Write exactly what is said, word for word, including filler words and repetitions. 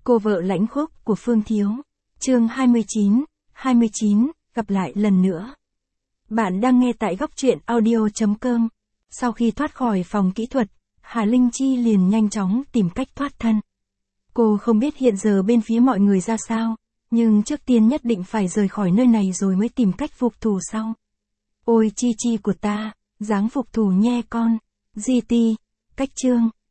Cô vợ lãnh khốc của Phương Thiếu. Chương hai mươi chín, hai mươi chín, gặp lại lần nữa. Bạn đang nghe tại góc truyện audio chấm com. Sau khi thoát khỏi phòng kỹ thuật, Hà Linh Chi liền nhanh chóng tìm cách thoát thân. Cô không biết hiện giờ bên phía mọi người ra sao, nhưng trước tiên nhất định phải rời khỏi nơi này rồi mới tìm cách phục thù sau. Ôi Chi Chi của ta, dáng phục thù nhe con. giê tê, cách chương,